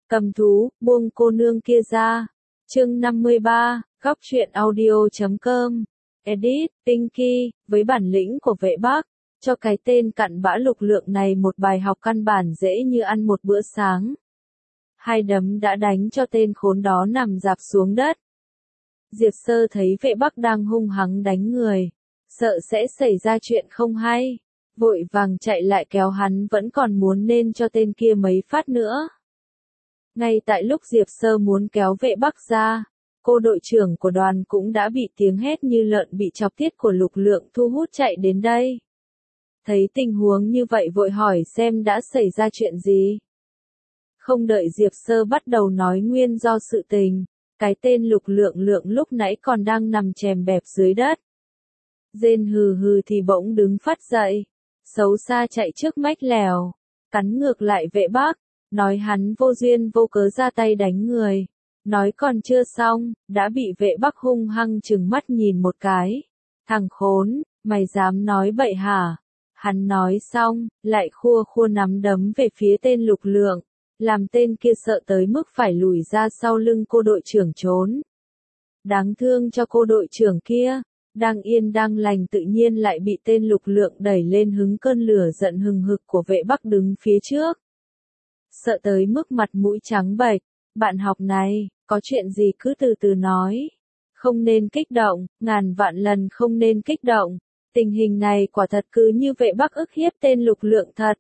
Cầm thú, buông cô nương kia ra. Chương 53, góc truyện audio.com. Edit, Pinky, với bản lĩnh của vệ Bắc, cho cái tên cặn bã Lục Lượng này một bài học căn bản dễ như ăn một bữa sáng. Hai đấm đã đánh cho tên khốn đó nằm rạp xuống đất. Diệp Sơ thấy vệ Bắc đang hung hăng đánh người, sợ sẽ xảy ra chuyện không hay, vội vàng chạy lại kéo hắn vẫn còn muốn nên cho tên kia mấy phát nữa. Ngay tại lúc Diệp Sơ muốn kéo vệ Bắc ra, cô đội trưởng của đoàn cũng đã bị tiếng hét như lợn bị chọc tiết của Lục Lượng thu hút chạy đến đây. Thấy tình huống như vậy vội hỏi xem đã xảy ra chuyện gì. Không đợi Diệp Sơ bắt đầu nói nguyên do sự tình, cái tên Lục Lượng lúc nãy còn đang nằm chèm bẹp dưới đất. Rên hừ hừ thì bỗng đứng phát dậy, xấu xa chạy trước mách lèo, cắn ngược lại vệ Bắc, nói hắn vô duyên vô cớ ra tay đánh người. Nói còn chưa xong, đã bị vệ Bắc hung hăng trừng mắt nhìn một cái. Thằng khốn, mày dám nói bậy hả? Hắn nói xong, lại khua nắm đấm về phía tên Lục Lượng, làm tên kia sợ tới mức phải lùi ra sau lưng cô đội trưởng trốn. Đáng thương cho cô đội trưởng kia, đang yên đang lành tự nhiên lại bị tên Lục Lượng đẩy lên hứng cơn lửa giận hừng hực của vệ Bắc đứng phía trước. Sợ tới mức mặt mũi trắng bệch, bạn học này, có chuyện gì cứ từ từ nói. Không nên kích động, ngàn vạn lần không nên kích động. Tình hình này quả thật cứ như vệ Bắc ức hiếp tên Lục Lượng thật.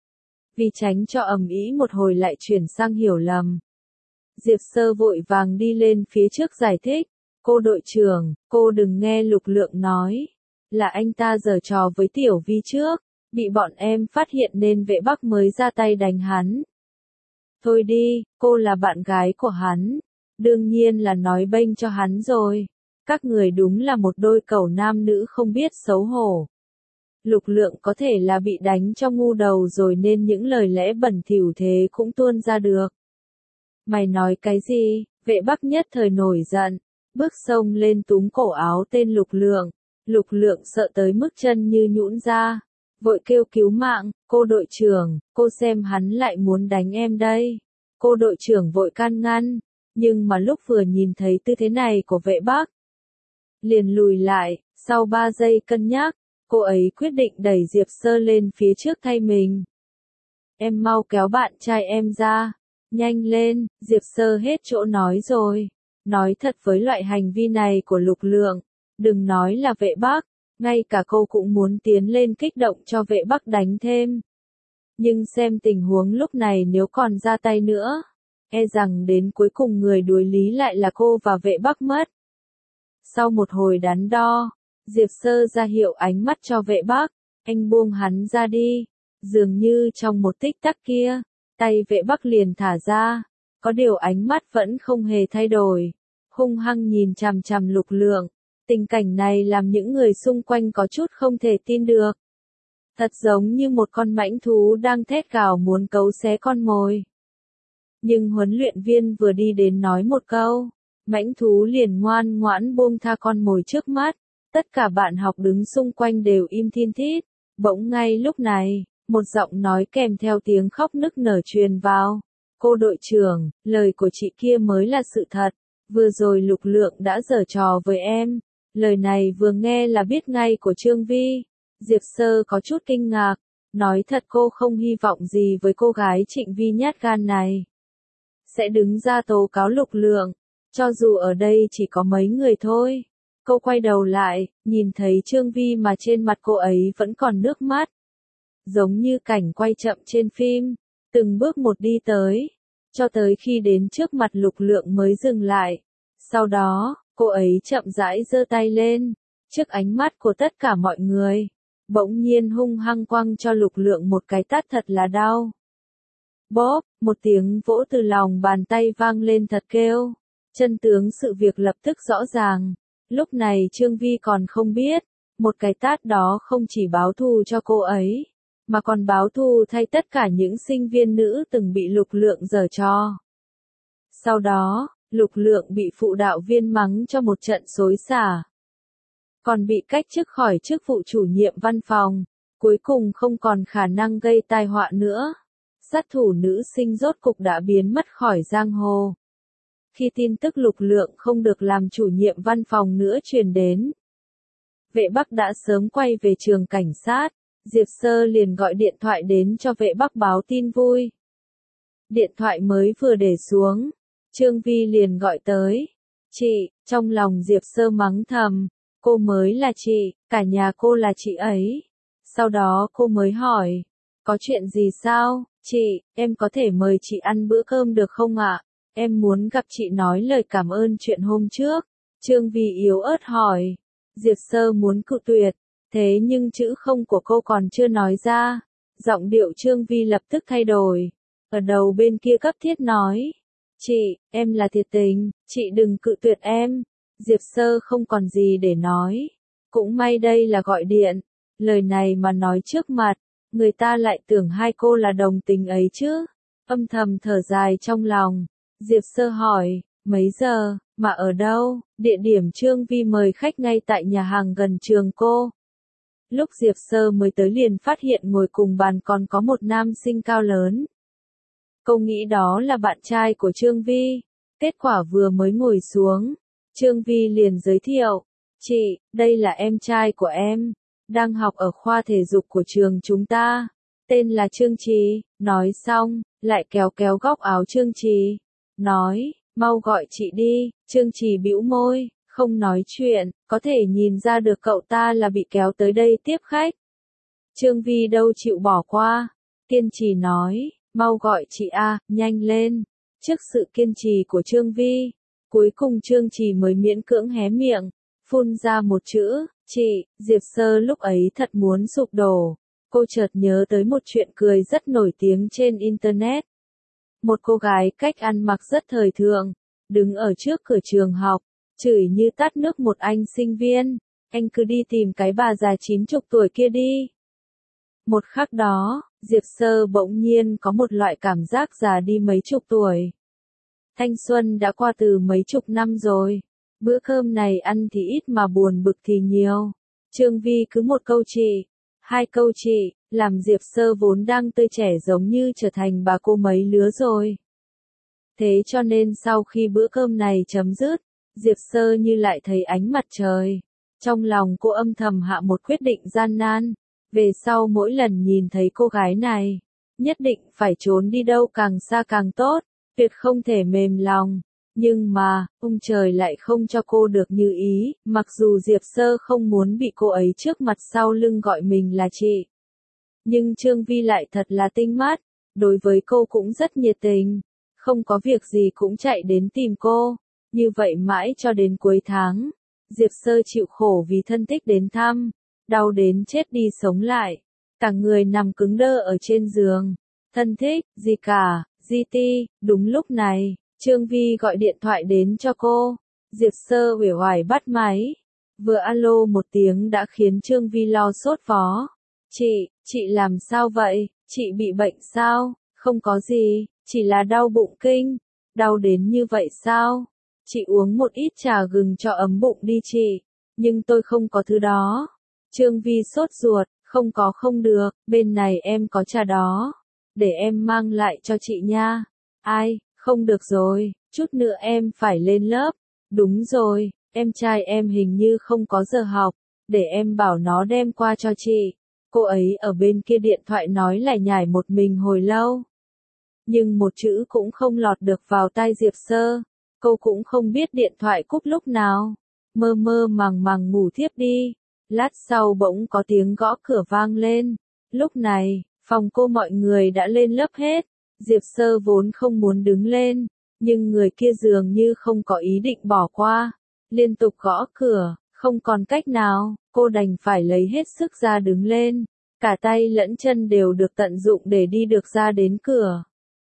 Vì tránh cho ầm ĩ một hồi lại chuyển sang hiểu lầm, Diệp Sơ vội vàng đi lên phía trước giải thích. Cô đội trưởng, cô đừng nghe Lục Lượng nói. Là anh ta giở trò với Tiểu Vi trước, bị bọn em phát hiện nên vệ Bắc mới ra tay đánh hắn. Thôi đi, cô là bạn gái của hắn. Đương nhiên là nói bênh cho hắn rồi. Các người đúng là một đôi cẩu nam nữ không biết xấu hổ. Lục Lượng có thể là bị đánh cho ngu đầu rồi nên những lời lẽ bẩn thỉu thế cũng tuôn ra được. Mày nói cái gì? Vệ Bắc nhất thời nổi giận, bước xông lên túm cổ áo tên Lục Lượng. Lục Lượng sợ tới mức chân như nhũn ra, vội kêu cứu mạng. Cô đội trưởng, cô xem hắn lại muốn đánh em đây. Cô đội trưởng vội can ngăn, nhưng mà lúc vừa nhìn thấy tư thế này của vệ Bắc, liền lùi lại. Sau 3 giây cân nhắc, cô ấy quyết định đẩy Diệp Sơ lên phía trước thay mình. Em mau kéo bạn trai em ra, nhanh lên. Diệp Sơ hết chỗ nói rồi. Nói thật với loại hành vi này của Lục Lượng, đừng nói là vệ Bắc, ngay cả cô cũng muốn tiến lên kích động cho vệ Bắc đánh thêm. Nhưng xem tình huống lúc này nếu còn ra tay nữa, e rằng đến cuối cùng người đuối lý lại là cô và vệ Bắc mất. Sau một hồi đắn đo, Diệp Sơ ra hiệu ánh mắt cho vệ Bắc, anh buông hắn ra đi. Dường như trong một tích tắc kia, tay vệ Bắc liền thả ra, có điều ánh mắt vẫn không hề thay đổi, hung hăng nhìn chằm chằm Lục Lượng. Tình cảnh này làm những người xung quanh có chút không thể tin được. Thật giống như một con mãnh thú đang thét gào muốn cấu xé con mồi. Nhưng huấn luyện viên vừa đi đến nói một câu, mãnh thú liền ngoan ngoãn buông tha con mồi trước mắt. Tất cả bạn học đứng xung quanh đều im thiên thít. Bỗng ngay lúc này, một giọng nói kèm theo tiếng khóc nức nở truyền vào. Cô đội trưởng, lời của chị kia mới là sự thật. Vừa rồi Lục Lượng đã giở trò với em. Lời này vừa nghe là biết ngay của Trương Vi. Diệp Sơ có chút kinh ngạc. Nói thật cô không hy vọng gì với cô gái Trịnh Vi nhát gan này sẽ đứng ra tố cáo Lục Lượng, cho dù ở đây chỉ có mấy người thôi. Cô quay đầu lại, nhìn thấy Trương Vi mà trên mặt cô ấy vẫn còn nước mắt. Giống như cảnh quay chậm trên phim, từng bước một đi tới, cho tới khi đến trước mặt Lục Lượng mới dừng lại. Sau đó, cô ấy chậm rãi giơ tay lên, trước ánh mắt của tất cả mọi người, bỗng nhiên hung hăng quăng cho Lục Lượng một cái tát thật là đau. Bóp, một tiếng vỗ từ lòng bàn tay vang lên thật kêu. Chân tướng sự việc lập tức rõ ràng. Lúc này Trương Vi còn không biết, một cái tát đó không chỉ báo thù cho cô ấy, mà còn báo thù thay tất cả những sinh viên nữ từng bị Lục Lượng giở trò. Sau đó, Lục Lượng bị phụ đạo viên mắng cho một trận xối xả, còn bị cách chức khỏi chức vụ chủ nhiệm văn phòng, cuối cùng không còn khả năng gây tai họa nữa. sát thủ nữ sinh rốt cục đã biến mất khỏi giang hồ. Khi tin tức Lục Lượng không được làm chủ nhiệm văn phòng nữa truyền đến, Vệ Bắc đã sớm quay về trường cảnh sát. Diệp Sơ liền gọi điện thoại đến cho Vệ Bắc báo tin vui. Điện thoại mới vừa để xuống, Trương Vi liền gọi tới. Chị, trong lòng Diệp Sơ mắng thầm, cô mới là chị, cả nhà cô là chị ấy. Sau đó cô mới hỏi, có chuyện gì sao? Chị, em có thể mời chị ăn bữa cơm được không ạ? Em muốn gặp chị nói lời cảm ơn chuyện hôm trước. Trương Vi yếu ớt hỏi. Diệp Sơ muốn cự tuyệt, thế nhưng chữ không của cô còn chưa nói ra. Giọng điệu Trương Vi lập tức thay đổi. Ở đầu bên kia cấp thiết nói. Chị, em là thiệt tình, chị đừng cự tuyệt em. Diệp Sơ không còn gì để nói. Cũng may đây là gọi điện. Lời này mà nói trước mặt, người ta lại tưởng hai cô là đồng tình ấy chứ. Âm thầm thở dài trong lòng. Diệp Sơ hỏi, mấy giờ, mà ở đâu? Địa điểm Trương Vi mời khách ngay tại nhà hàng gần trường cô. Lúc Diệp Sơ mới tới liền phát hiện ngồi cùng bàn còn có một nam sinh cao lớn. Cô nghĩ đó là bạn trai của Trương Vi. Kết quả vừa mới ngồi xuống, Trương Vi liền giới thiệu. Chị, đây là em trai của em. Đang học ở khoa thể dục của trường chúng ta. Tên là Trương Trì. Nói xong, lại kéo kéo góc áo Trương Trì. Nói, mau gọi chị đi. Trương Trì bĩu môi, không nói chuyện. Có thể nhìn ra được cậu ta là bị kéo tới đây tiếp khách. Trương Vi đâu chịu bỏ qua. Kiên trì nói, mau gọi chị a, nhanh lên. Trước sự kiên trì của Trương Vi, cuối cùng Trương Trì mới miễn cưỡng hé miệng, phun ra một chữ, chị. Diệp Sơ lúc ấy thật muốn sụp đổ. Cô chợt nhớ tới một chuyện cười rất nổi tiếng trên Internet. Một cô gái cách ăn mặc rất thời thượng, đứng ở trước cửa trường học, chửi như tát nước một anh sinh viên. Anh cứ đi tìm cái bà già 90 tuổi kia đi. Một khắc đó, Diệp Sơ bỗng nhiên có một loại cảm giác già đi mấy chục tuổi. Thanh xuân đã qua từ mấy chục năm rồi. Bữa cơm này ăn thì ít mà buồn bực thì nhiều. Trương Vi cứ một câu chị, hai câu chị, làm Diệp Sơ vốn đang tươi trẻ giống như trở thành bà cô mấy lứa rồi. Thế cho nên sau khi bữa cơm này chấm dứt, Diệp Sơ như lại thấy ánh mặt trời. Trong lòng cô âm thầm hạ một quyết định gian nan. Về sau mỗi lần nhìn thấy cô gái này, nhất định phải trốn đi đâu càng xa càng tốt, tuyệt không thể mềm lòng. Nhưng mà, ông trời lại không cho cô được như ý, mặc dù Diệp Sơ không muốn bị cô ấy trước mặt sau lưng gọi mình là chị. Nhưng Trương Vi lại thật là tinh mắt, đối với cô cũng rất nhiệt tình, không có việc gì cũng chạy đến tìm cô. Như vậy mãi cho đến cuối tháng, Diệp Sơ chịu khổ vì thân thích đến thăm, đau đến chết đi sống lại, cả người nằm cứng đơ ở trên giường. Thân thích, gì cả, GT. Đúng lúc này, Trương Vi gọi điện thoại đến cho cô. Diệp Sơ uể oải bắt máy. Vừa alo một tiếng đã khiến Trương Vi lo sốt vó. Chị làm sao vậy? Chị bị bệnh sao? Không có gì, chỉ là đau bụng kinh. Đau đến như vậy sao? Chị uống một ít trà gừng cho ấm bụng đi chị. Nhưng tôi không có thứ đó. Trương Vi sốt ruột, không được, bên này em có trà đó. Để em mang lại cho chị nha. Ai, không được rồi, chút nữa em phải lên lớp. Đúng rồi, em trai em hình như không có giờ học, để em bảo nó đem qua cho chị. Cô ấy ở bên kia điện thoại nói lải nhải một mình hồi lâu. Nhưng một chữ cũng không lọt được vào tai Diệp Sơ. Cô cũng không biết điện thoại cúp lúc nào. Mơ mơ màng màng ngủ thiếp đi. Lát sau bỗng có tiếng gõ cửa vang lên. Lúc này, phòng cô mọi người đã lên lớp hết. Diệp Sơ vốn không muốn đứng lên, nhưng người kia dường như không có ý định bỏ qua. Liên tục gõ cửa, không còn cách nào, cô đành phải lấy hết sức ra đứng lên. Cả tay lẫn chân đều được tận dụng để đi được ra đến cửa.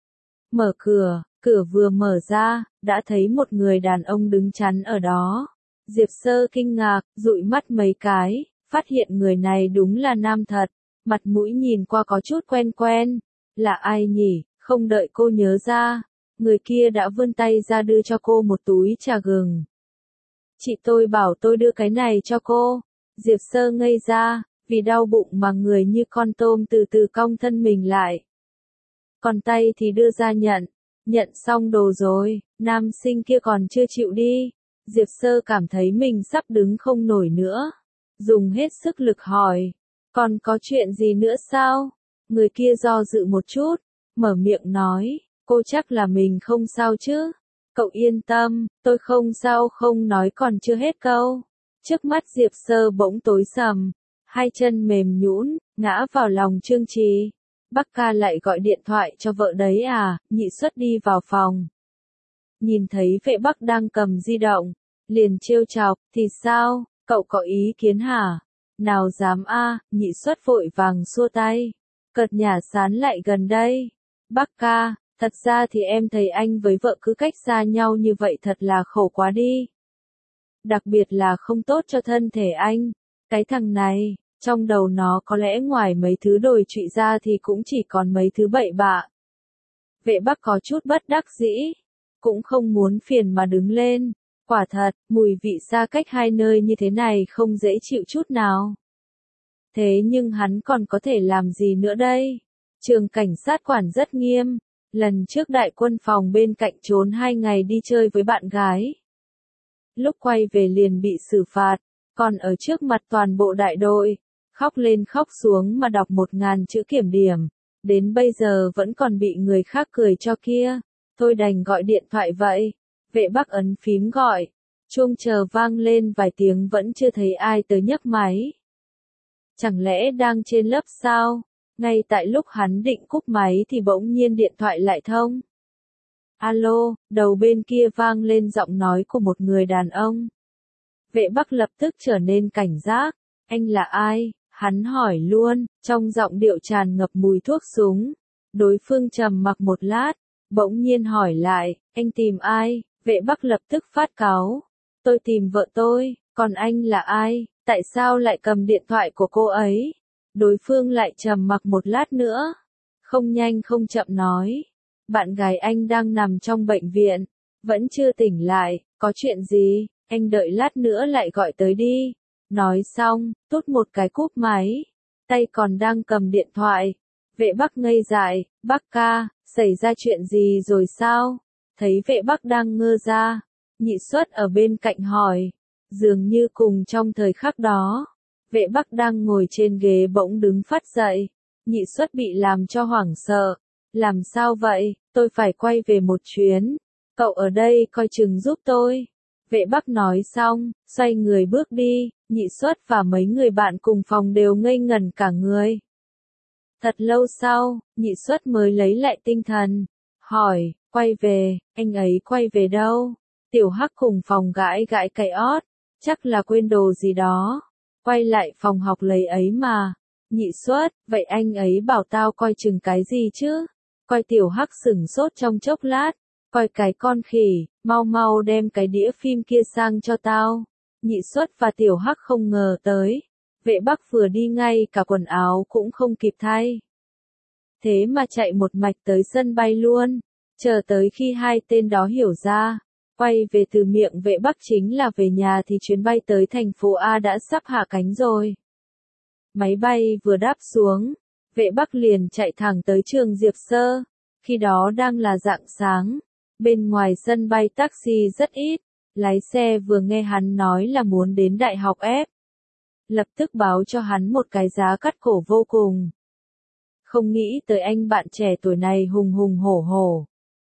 Mở cửa, cửa vừa mở ra, đã thấy một người đàn ông đứng chắn ở đó. Diệp Sơ kinh ngạc, dụi mắt mấy cái, phát hiện người này đúng là nam thật, mặt mũi nhìn qua có chút quen quen. Là ai nhỉ? Không đợi cô nhớ ra, người kia đã vươn tay ra đưa cho cô một túi trà gừng. Chị tôi bảo tôi đưa cái này cho cô. Diệp Sơ ngây ra, vì đau bụng mà người như con tôm từ từ cong thân mình lại. còn tay thì đưa ra nhận. Nhận xong đồ rồi, nam sinh kia còn chưa chịu đi. Diệp Sơ cảm thấy mình sắp đứng không nổi nữa. Dùng hết sức lực hỏi, còn có chuyện gì nữa sao? Người kia do dự một chút, mở miệng nói, cô chắc là mình không sao chứ? Cậu yên tâm, tôi không sao, không nói còn chưa hết câu. Trước mắt Diệp Sơ bỗng tối sầm, hai chân mềm nhũn, ngã vào lòng Trương Trì. Bắc ca lại gọi điện thoại cho vợ đấy à? Nhị Xuất đi vào phòng. Nhìn thấy vệ Bắc đang cầm di động, liền trêu chọc, thì sao, cậu có ý kiến hả? Nào dám a, Nhị Xuất vội vàng xua tay. Cợt nhả sán lại gần đây. Bắc ca, thật ra thì em thấy anh với vợ cứ cách xa nhau như vậy thật là khổ quá đi. Đặc biệt là không tốt cho thân thể anh. Cái thằng này, trong đầu nó có lẽ ngoài mấy thứ đồi trụy ra thì cũng chỉ còn mấy thứ bậy bạ. Vệ Bắc có chút bất đắc dĩ, cũng không muốn phiền mà đứng lên. Quả thật, mùi vị xa cách hai nơi như thế này không dễ chịu chút nào. Thế nhưng hắn còn có thể làm gì nữa đây? Trường cảnh sát quản rất nghiêm. Lần trước đại quân phòng bên cạnh trốn 2 ngày đi chơi với bạn gái. Lúc quay về liền bị xử phạt, còn ở trước mặt toàn bộ đại đội, khóc lên khóc xuống mà đọc 1000 chữ kiểm điểm. Đến bây giờ vẫn còn bị người khác cười cho kia. Thôi đành gọi điện thoại vậy. Vệ Bắc ấn phím gọi. Chuông chờ vang lên vài tiếng vẫn chưa thấy ai tới nhấc máy. Chẳng lẽ đang trên lớp sao? Ngay tại lúc hắn định cúp máy thì bỗng nhiên điện thoại lại thông. Alo, đầu bên kia vang lên giọng nói của một người đàn ông. Vệ Bắc lập tức trở nên cảnh giác. Anh là ai? Hắn hỏi luôn, trong giọng điệu tràn ngập mùi thuốc súng. Đối phương trầm mặc một lát, bỗng nhiên hỏi lại, anh tìm ai? Vệ Bắc lập tức phát cáu. Tôi tìm vợ tôi, còn anh là ai? Tại sao lại cầm điện thoại của cô ấy? Đối phương lại trầm mặc một lát nữa. Không nhanh không chậm nói. Bạn gái anh đang nằm trong bệnh viện. Vẫn chưa tỉnh lại. Có chuyện gì? Anh đợi lát nữa lại gọi tới đi. Nói xong, tút một cái cúp máy. Tay còn đang cầm điện thoại. Vệ Bắc ngây dại. Bắc ca, xảy ra chuyện gì rồi sao? Thấy vệ Bắc đang ngơ ra. Nhị Xuất ở bên cạnh hỏi. Dường như cùng trong thời khắc đó. Vệ Bắc đang ngồi trên ghế bỗng đứng phát dậy. Nhị Xuất bị làm cho hoảng sợ. Làm sao vậy? Tôi phải quay về một chuyến. Cậu ở đây coi chừng giúp tôi. Vệ Bắc nói xong, xoay người bước đi. Nhị Xuất và mấy người bạn cùng phòng đều ngây ngẩn cả người. Thật lâu sau, Nhị Xuất mới lấy lại tinh thần. Hỏi, quay về, anh ấy quay về đâu? Tiểu Hắc cùng phòng gãi gãi cái ót. Chắc là quên đồ gì đó. Quay lại phòng học lấy ấy mà. Nhị Xuất, vậy anh ấy bảo tao coi chừng cái gì chứ? Coi Tiểu Hắc sửng sốt trong chốc lát. Coi cái con khỉ, mau mau đem cái đĩa phim kia sang cho tao. Nhị Xuất và Tiểu Hắc không ngờ tới. Vệ Bắc vừa đi ngay cả quần áo cũng không kịp thay. Thế mà chạy một mạch tới sân bay luôn. Chờ tới khi hai tên đó hiểu ra. Quay về từ miệng vệ Bắc chính là về nhà thì chuyến bay tới thành phố A đã sắp hạ cánh rồi. Máy bay vừa đáp xuống, vệ Bắc liền chạy thẳng tới trường Diệp Sơ. Khi đó đang là rạng sáng, bên ngoài sân bay taxi rất ít, lái xe vừa nghe hắn nói là muốn đến đại học F. Lập tức báo cho hắn một cái giá cắt cổ vô cùng. Không nghĩ tới anh bạn trẻ tuổi này hùng hùng hổ hổ.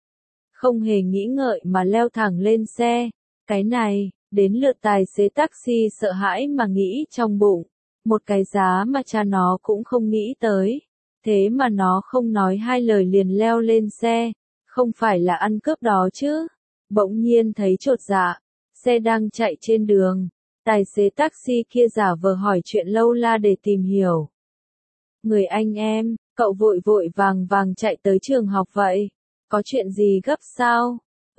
Không hề nghĩ ngợi mà leo thẳng lên xe. Cái này, đến lượt tài xế taxi sợ hãi mà nghĩ trong bụng. Một cái giá mà cha nó cũng không nghĩ tới. Thế mà nó không nói hai lời liền leo lên xe. Không phải là ăn cướp đó chứ. Bỗng nhiên thấy chột dạ. Xe đang chạy trên đường. Tài xế taxi kia giả vờ hỏi chuyện lâu la để tìm hiểu. Người anh em, cậu vội vội vàng vàng chạy tới trường học vậy. Có chuyện gì gấp sao?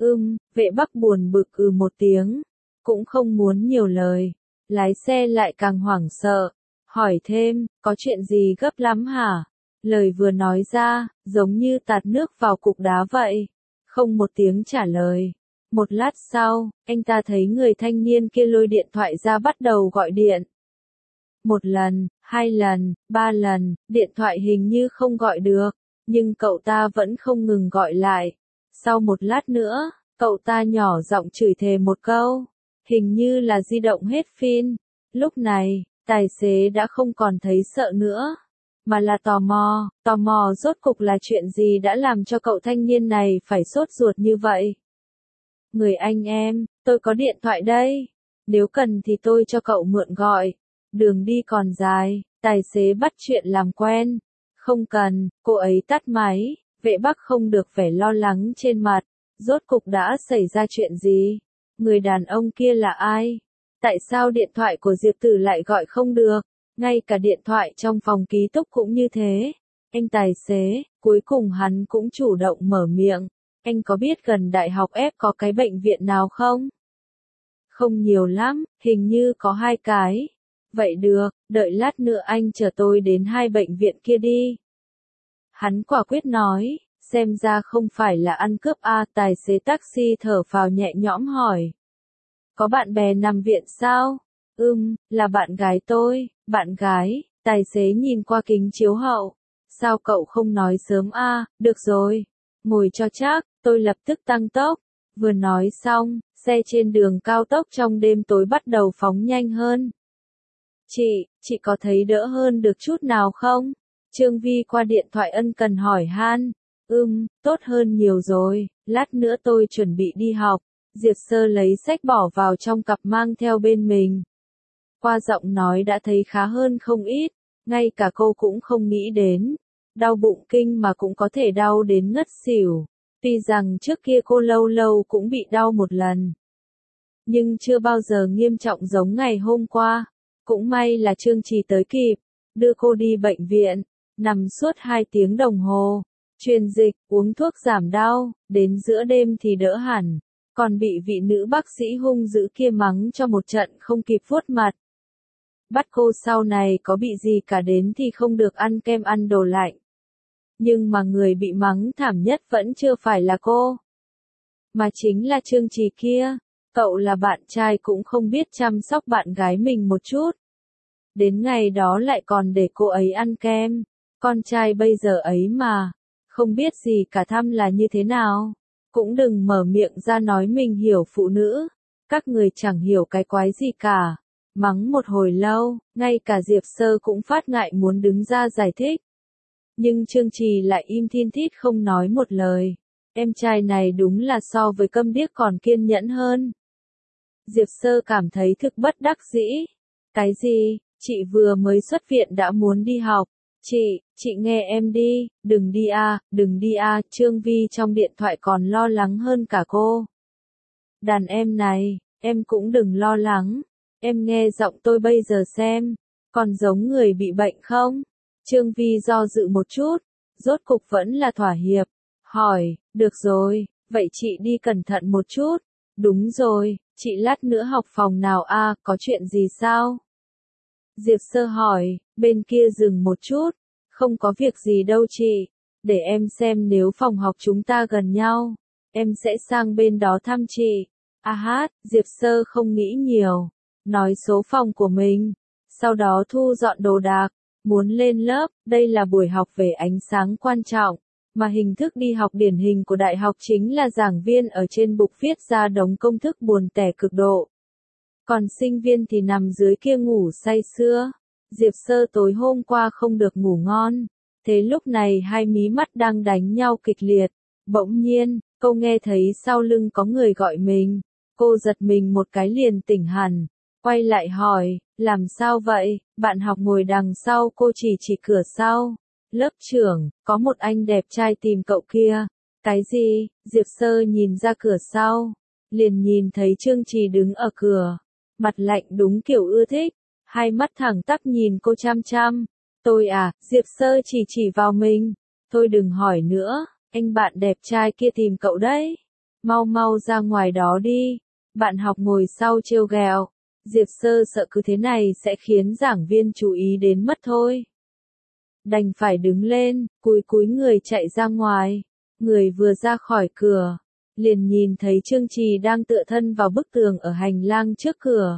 Vệ Bắc buồn bực một tiếng. Cũng không muốn nhiều lời. Lái xe lại càng hoảng sợ. Hỏi thêm, có chuyện gì gấp lắm hả? Lời vừa nói ra, giống như tạt nước vào cục đá vậy. Không một tiếng trả lời. Một lát sau, anh ta thấy người thanh niên kia lôi điện thoại ra bắt đầu gọi điện. 1 lần, 2 lần, 3 lần, điện thoại hình như không gọi được. Nhưng cậu ta vẫn không ngừng gọi lại. Sau một lát nữa, cậu ta nhỏ giọng chửi thề một câu. Hình như là di động hết pin. Lúc này, tài xế đã không còn thấy sợ nữa, mà là tò mò rốt cục là chuyện gì đã làm cho cậu thanh niên này phải sốt ruột như vậy. Người anh em, tôi có điện thoại đây. Nếu cần thì tôi cho cậu mượn gọi. Đường đi còn dài, tài xế bắt chuyện làm quen. Không cần, cô ấy tắt máy, vệ Bắc không được vẻ lo lắng trên mặt. Rốt cục đã xảy ra chuyện gì? Người đàn ông kia là ai? Tại sao điện thoại của Diệp Tử lại gọi không được? Ngay cả điện thoại trong phòng ký túc cũng như thế. Anh tài xế, cuối cùng hắn cũng chủ động mở miệng. Anh có biết gần đại học F có cái bệnh viện nào không? Không nhiều lắm, hình như có 2 cái. Vậy được, đợi lát nữa anh chở tôi đến 2 bệnh viện kia đi. Hắn quả quyết nói, xem ra không phải là ăn cướp à, tài xế taxi thở phào nhẹ nhõm hỏi. Có bạn bè nằm viện sao? Là bạn gái tôi. Bạn gái, tài xế nhìn qua kính chiếu hậu. Sao cậu không nói sớm à, được rồi. Ngồi cho chắc, tôi lập tức tăng tốc. Vừa nói xong, xe trên đường cao tốc trong đêm tối bắt đầu phóng nhanh hơn. Chị có thấy đỡ hơn được chút nào không? Trương Vi qua điện thoại ân cần hỏi han. Tốt hơn nhiều rồi, lát nữa tôi chuẩn bị đi học. Diệp Sơ lấy sách bỏ vào trong cặp mang theo bên mình. Qua giọng nói đã thấy khá hơn không ít, ngay cả cô cũng không nghĩ đến. Đau bụng kinh mà cũng có thể đau đến ngất xỉu. Tuy rằng trước kia cô lâu lâu cũng bị đau một lần, nhưng chưa bao giờ nghiêm trọng giống ngày hôm qua. Cũng may là Trương Trì tới kịp, đưa cô đi bệnh viện, nằm suốt 2 tiếng đồng hồ, truyền dịch, uống thuốc giảm đau, đến giữa đêm thì đỡ hẳn, còn bị vị nữ bác sĩ hung dữ kia mắng cho một trận không kịp vuốt mặt. Bắt cô sau này có bị gì cả đến thì không được ăn kem ăn đồ lạnh. Nhưng mà người bị mắng thảm nhất vẫn chưa phải là cô, mà chính là Trương Trì kia. Cậu là bạn trai cũng không biết chăm sóc bạn gái mình một chút. Đến ngày đó lại còn để cô ấy ăn kem. Con trai bây giờ ấy mà, không biết gì cả thăm là như thế nào. Cũng đừng mở miệng ra nói mình hiểu phụ nữ. Các người chẳng hiểu cái quái gì cả. Mắng một hồi lâu, ngay cả Diệp Sơ cũng phát ngại muốn đứng ra giải thích. Nhưng Trương Trì lại im thin thít không nói một lời. Em trai này đúng là so với câm điếc còn kiên nhẫn hơn. Diệp Sơ cảm thấy thực bất đắc dĩ. Cái gì, chị vừa mới xuất viện đã muốn đi học. Chị nghe em đi, đừng đi à, Trương Vi trong điện thoại còn lo lắng hơn cả cô. Đàn em này, em cũng đừng lo lắng. Em nghe giọng tôi bây giờ xem, còn giống người bị bệnh không? Trương Vi do dự một chút, rốt cục vẫn là thỏa hiệp. Hỏi, được rồi, vậy chị đi cẩn thận một chút. Đúng rồi, chị lát nữa học phòng nào à, có chuyện gì sao? Diệp Sơ hỏi, bên kia dừng một chút. Không có việc gì đâu chị, để em xem nếu phòng học chúng ta gần nhau, em sẽ sang bên đó thăm chị. Diệp Sơ không nghĩ nhiều, nói số phòng của mình, sau đó thu dọn đồ đạc, muốn lên lớp. Đây là buổi học về ánh sáng quan trọng, mà hình thức đi học điển hình của đại học chính là giảng viên ở trên bục viết ra đống công thức buồn tẻ cực độ. Còn sinh viên thì nằm dưới kia ngủ say sưa. Diệp Sơ tối hôm qua không được ngủ ngon, thế lúc này hai mí mắt đang đánh nhau kịch liệt. Bỗng nhiên, cô nghe thấy sau lưng có người gọi mình. Cô giật mình một cái liền tỉnh hẳn, quay lại hỏi, làm sao vậy? Bạn học ngồi đằng sau, cô chỉ cửa sau. Lớp trưởng, có một anh đẹp trai tìm cậu kia. Cái gì? Diệp Sơ nhìn ra cửa sau, liền nhìn thấy Trương Trì đứng ở cửa, mặt lạnh đúng kiểu ưa thích, hai mắt thẳng tắp nhìn cô chăm chăm. Tôi à, Diệp Sơ chỉ vào mình. Thôi đừng hỏi nữa, anh bạn đẹp trai kia tìm cậu đấy. Mau ra ngoài đó đi. Bạn học ngồi sau trêu ghẹo. Diệp Sơ sợ cứ thế này sẽ khiến giảng viên chú ý đến mất thôi. Đành phải đứng lên, cúi người chạy ra ngoài. Người vừa ra khỏi cửa, liền nhìn thấy Trương Trì đang tựa thân vào bức tường ở hành lang trước cửa.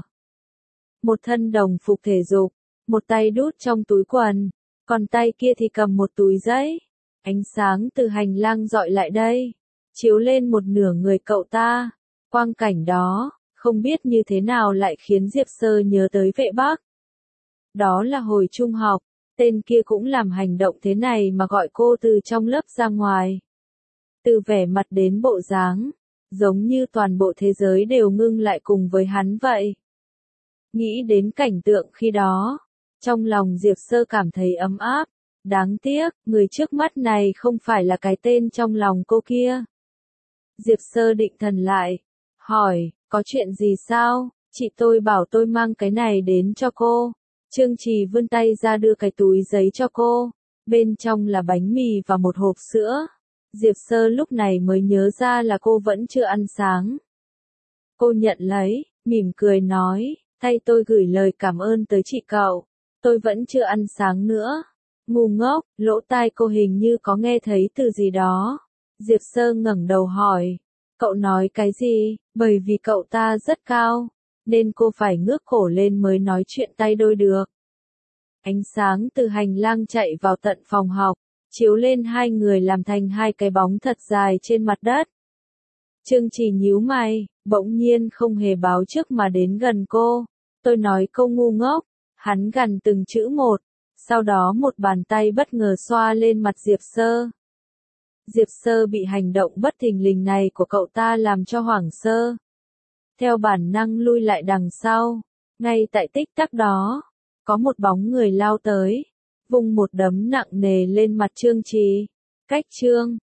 Một thân đồng phục thể dục, một tay đút trong túi quần, còn tay kia thì cầm một túi giấy. Ánh sáng từ hành lang dọi lại đây, chiếu lên một nửa người cậu ta. Quang cảnh đó, không biết như thế nào lại khiến Diệp Sơ nhớ tới Vệ Bắc. Đó là hồi trung học, tên kia cũng làm hành động thế này mà gọi cô từ trong lớp ra ngoài. Từ vẻ mặt đến bộ dáng, giống như toàn bộ thế giới đều ngưng lại cùng với hắn vậy. Nghĩ đến cảnh tượng khi đó, trong lòng Diệp Sơ cảm thấy ấm áp. Đáng tiếc, người trước mắt này không phải là cái tên trong lòng cô kia. Diệp Sơ định thần lại, hỏi, có chuyện gì sao? Chị tôi bảo tôi mang cái này đến cho cô. Trương Trì vươn tay ra đưa cái túi giấy cho cô. Bên trong là bánh mì và một hộp sữa. Diệp Sơ lúc này mới nhớ ra là cô vẫn chưa ăn sáng. Cô nhận lấy, mỉm cười nói, thay tôi gửi lời cảm ơn tới chị cậu. Tôi vẫn chưa ăn sáng nữa. Ngu ngốc, lỗ tai cô hình như có nghe thấy từ gì đó. Diệp Sơ ngẩng đầu hỏi, cậu nói cái gì? Bởi vì cậu ta rất cao, nên cô phải ngước cổ lên mới nói chuyện tay đôi được. Ánh sáng từ hành lang chạy vào tận phòng học, chiếu lên hai người làm thành hai cái bóng thật dài trên mặt đất. Trương Trì nhíu mày, bỗng nhiên không hề báo trước mà đến gần cô. Tôi nói câu ngu ngốc, hắn gằn từng chữ một. Sau đó một bàn tay bất ngờ xoa lên mặt Diệp Sơ. Diệp Sơ bị hành động bất thình lình này của cậu ta làm cho hoảng sơ. Theo bản năng lui lại đằng sau. Ngay tại tích tắc đó, có một bóng người lao tới, vung một đấm nặng nề lên mặt Trương Trì. Cách Trương